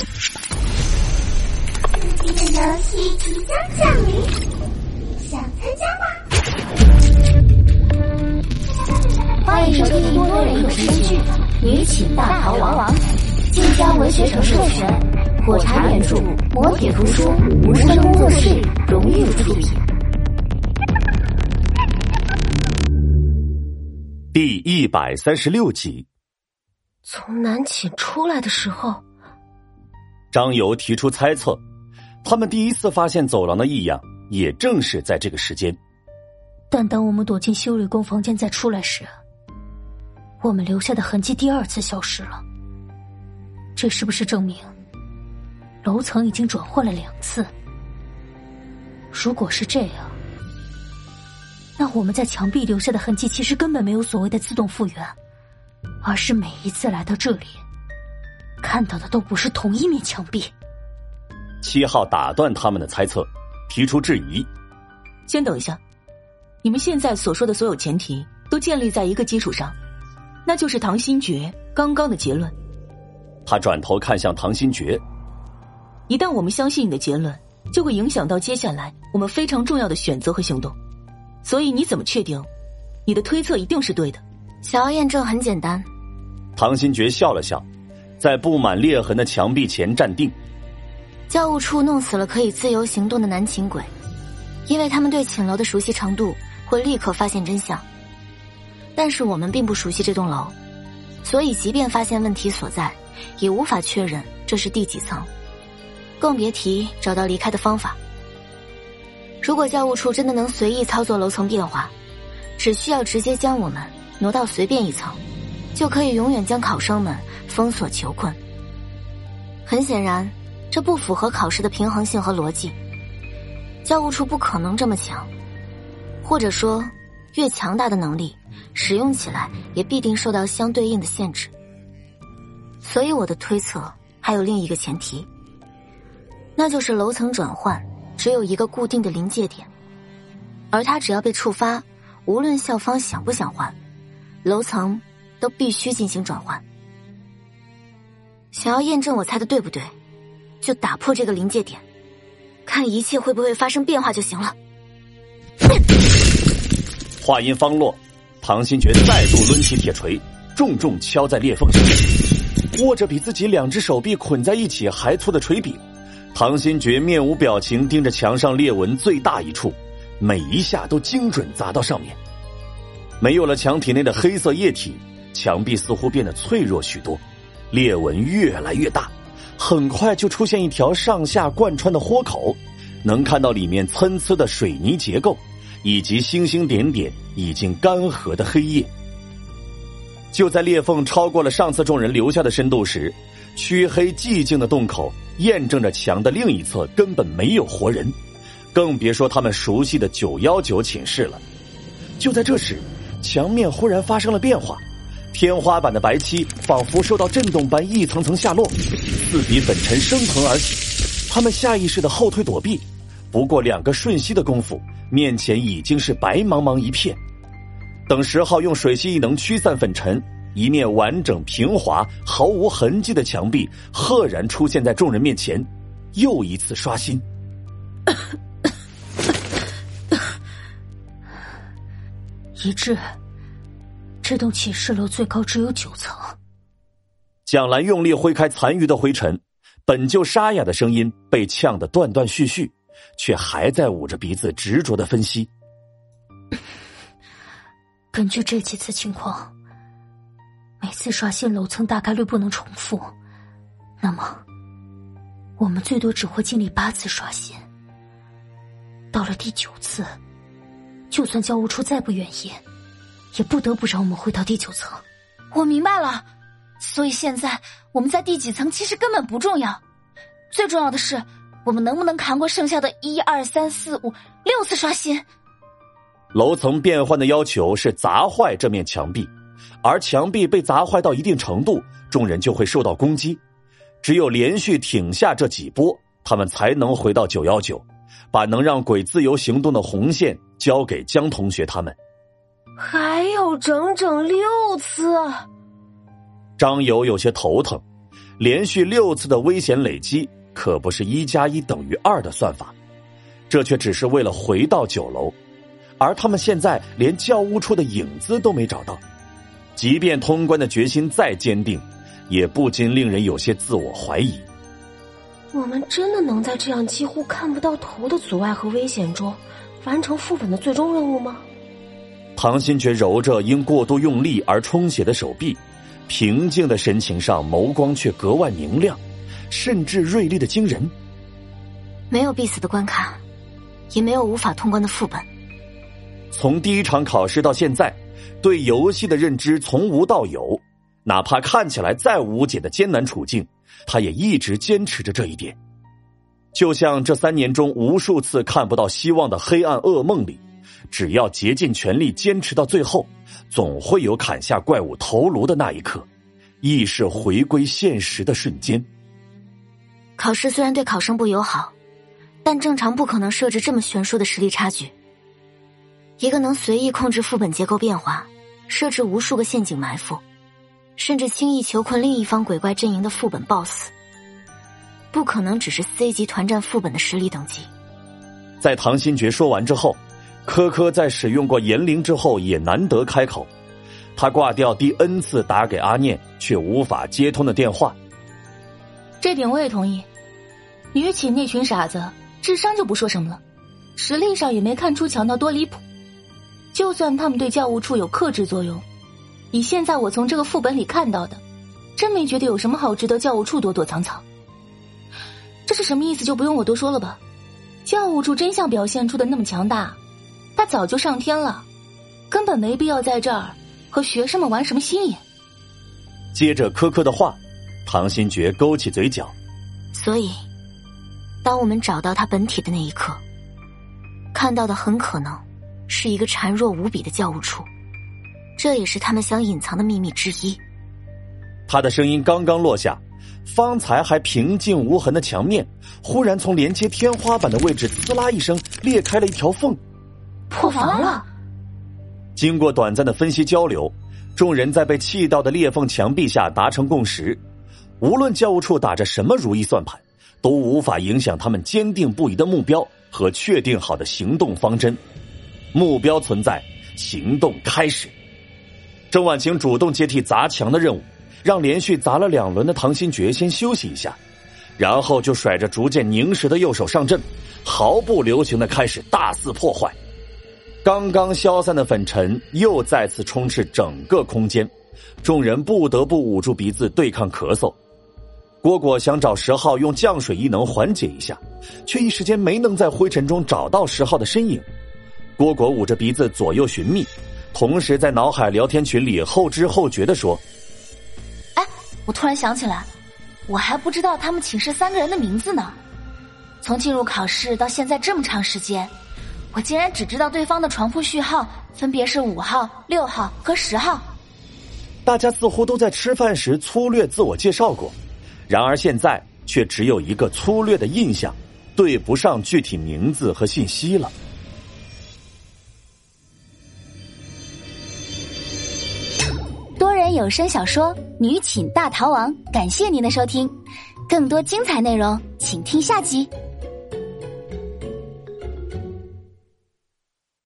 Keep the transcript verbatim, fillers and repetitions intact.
刺激的游戏即将降临，想参加吗？欢迎收听多人有声剧《女寝大逃亡》，晋江文学城授权，火柴原著，磨铁图书，无声工作室荣誉出品。 第一百三十六集。 从南寝出来的时候， 张游提出猜测，他们第一次发现走廊的异样，也正是在这个时间。 但当我们躲进修理工房间再出来时，我们留下的痕迹第二次消失了。这是不是证明楼层已经转换了两次？如果是这样，那我们在墙壁留下的痕迹其实根本没有所谓的自动复原，而是每一次来到这里看到的都不是同一面墙壁。 七号打断他们的猜测，提出质疑。 先等一下，你们现在所说的所有前提都建立在一个基础上，那就是唐新觉刚刚的结论。 他转头看向唐新觉， 一旦我们相信你的结论，就会影响到接下来我们非常重要的选择和行动。所以你怎么确定你的推测一定是对的？ 想要验证很简单。 唐新觉笑了笑，在布满裂痕的墙壁前站定。 教务处弄死了可以自由行动的男寝鬼，因为他们对寝楼的熟悉程度会立刻发现真相。但是我们并不熟悉这栋楼，所以即便发现问题所在，也无法确认这是第几层，更别提找到离开的方法。如果教务处真的能随意操作楼层变化，只需要直接将我们挪到随便一层，就可以永远将考生们封锁囚困。很显然，这不符合考试的平衡性和逻辑。教务处不可能这么强，或者说，越强大的能力，使用起来也必定受到相对应的限制。所以我的推测还有另一个前提，那就是楼层转换只有一个固定的临界点，而它只要被触发，无论校方想不想换，楼层都必须进行转换。想要验证我猜的对不对，就打破这个临界点，看一切会不会发生变化就行了。 话音方落，唐新觉再度抡起铁锤，重重敲在裂缝上，握着比自己两只手臂捆在一起还粗的锤柄，唐新觉面无表情盯着墙上裂纹最大一处，每一下都精准砸到上面。没有了墙体内的黑色液体，墙壁似乎变得脆弱许多，裂纹越来越大，很快就出现一条上下贯穿的豁口，能看到里面参差的水泥结构，以及星星点点已经干涸的黑液。就在裂缝超过了上次众人留下的深度时，黢黑寂静的洞口验证着墙的另一侧根本没有活人，更别说他们熟悉的九一九寝室了。就在这时，墙面忽然发生了变化，天花板的白漆仿佛受到震动般一层层下落，四笔粉尘升腾而起，他们下意识的后退躲避，不过两个瞬息的功夫，面前已经是白茫茫一片。等十号用水系异能驱散粉尘，一面完整平滑毫无痕迹的墙壁赫然出现在众人面前，又一次刷新。 一致，这栋寝室楼最高只有九层。 蒋兰用力挥开残余的灰尘，本就沙哑的声音被呛得断断续续，却还在捂着鼻子执着地分析。 根据这几次情况，每次刷新楼层大概率不能重复，那么我们最多只会经历八次刷新。到了第九次，就算教务处再不愿意，也不得不让我们回到第九层。 我明白了，所以现在我们在第几层其实根本不重要，最重要的是我们能不能扛过剩下的一二三四五六次刷新。 楼层变换的要求是砸坏这面墙壁，而墙壁被砸坏到一定程度，众人就会受到攻击。只有连续挺下这几波，他们才能回到九一九，把能让鬼自由行动的红线交给江同学他们。 还有整整六次。 张友有些头疼， 连续六次的危险累积可不是一加一等于二的算法，这却只是为了回到九楼，而他们现在连教务处的影子都没找到。即便通关的决心再坚定，也不禁令人有些自我怀疑。 我们真的能在这样几乎看不到头的阻碍和危险中完成副本的最终任务吗？ 唐新觉揉着因过度用力而充血的手臂，平静的神情上眸光却格外明亮，甚至锐利的惊人。 没有必死的关卡，也没有无法通关的副本。 从第一场考试到现在，对游戏的认知从无到有，哪怕看起来再无解的艰难处境，他也一直坚持着这一点。就像这三年中无数次看不到希望的黑暗噩梦里，只要竭尽全力坚持到最后，总会有砍下怪物头颅的那一刻，亦是回归现实的瞬间。 考试虽然对考生不友好，但正常不可能设置这么悬殊的实力差距。一个能随意控制副本结构变化，设置无数个陷阱埋伏，甚至轻易囚困另一方鬼怪阵营的副本 boss， 不可能只是 C 级团战副本的实力等级。 在唐新觉说完之后，科科在使用过言灵之后也难得开口。他挂掉第 N 次打给阿念却无法接通的电话。 这点我也同意，于起那群傻子智商就不说什么了，实力上也没看出强到多离谱。就算他们对教务处有克制作用，以现在我从这个副本里看到的，真没觉得有什么好值得教务处躲躲藏藏。这是什么意思就不用我多说了吧，教务处真相表现出的那么强大，他早就上天了，根本没必要在这儿和学生们玩什么心眼。 接着科科的话，唐新觉勾起嘴角。 所以当我们找到他本体的那一刻，看到的很可能是一个孱弱无比的教务处，这也是他们想隐藏的秘密之一。 他的声音刚刚落下，方才还平静无痕的墙面忽然从连接天花板的位置呲啦一声裂开了一条缝， 破防了。 经过短暂的分析交流，众人在被气到的裂缝墙壁下达成共识，无论教务处打着什么如意算盘，都无法影响他们坚定不移的目标和确定好的行动方针。目标存在，行动开始。郑婉晴主动接替砸墙的任务，让连续砸了两轮的唐新觉先休息一下，然后就甩着逐渐凝实的右手上阵，毫不留情地开始大肆破坏。刚刚消散的粉尘又再次充斥整个空间，众人不得不捂住鼻子对抗咳嗽。蝈蝈想找十号用降水异能缓解一下，却一时间没能在灰尘中找到十号的身影。蝈蝈捂着鼻子左右寻觅，同时在脑海聊天群里后知后觉地说： 哎，我突然想起来，我还不知道他们寝室三个人的名字呢。从进入考试到现在这么长时间，我竟然只知道对方的床铺序号分别是五号、六号和十号。 大家似乎都在吃饭时粗略自我介绍过，然而现在却只有一个粗略的印象，对不上具体名字和信息了。 多人有声小说《女寝大逃亡》，感谢您的收听，更多精彩内容请听下集。